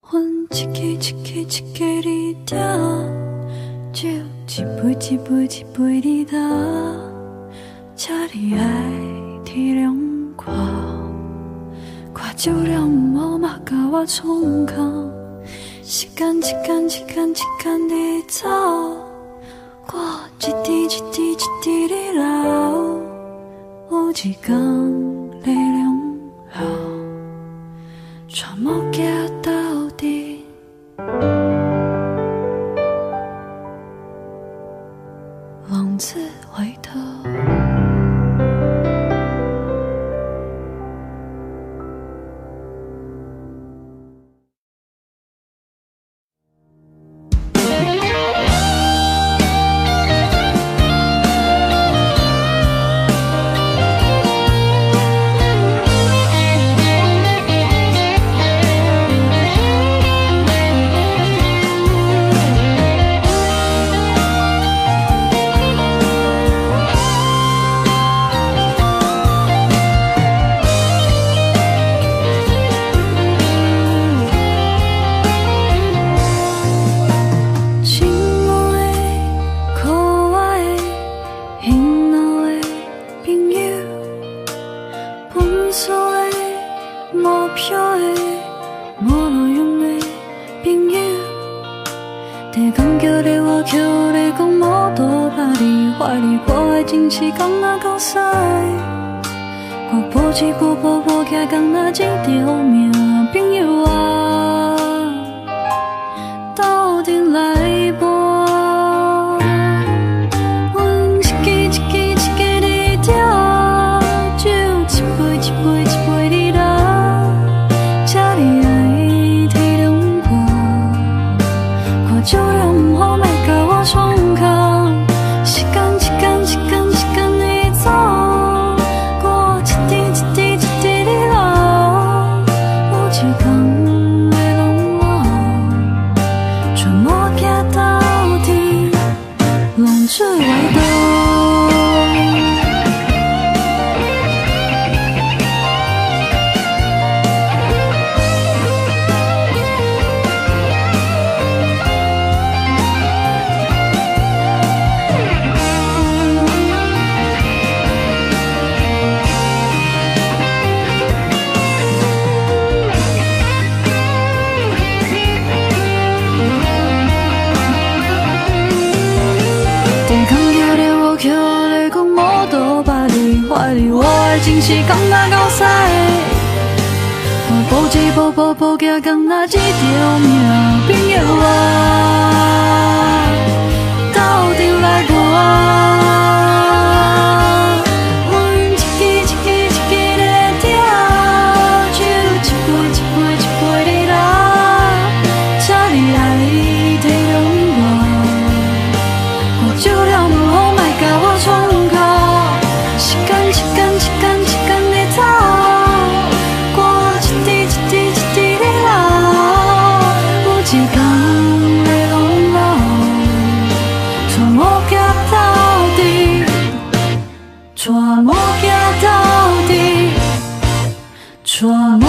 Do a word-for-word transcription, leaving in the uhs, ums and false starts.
阮一支一支一支你点，酒一杯一杯一杯你干，请你爱体谅我，看酒量毋好嘛，甲我创空。时间一天一天一天你走，我一滴一滴一滴你流，有一天你两后，全部行到底。浪子回头。 真是感觉够使，我步一步步步行，敢若一条命。朋友啊，斗阵来我，阮一支一支一支在听，酒一杯一杯一杯在流，请你来体谅我，我酒量不好，莫甲我闯空。时间一天一天一天在走，我一滴一滴一滴在流，有一天会拢老，带我行到底，带我行到底，带我。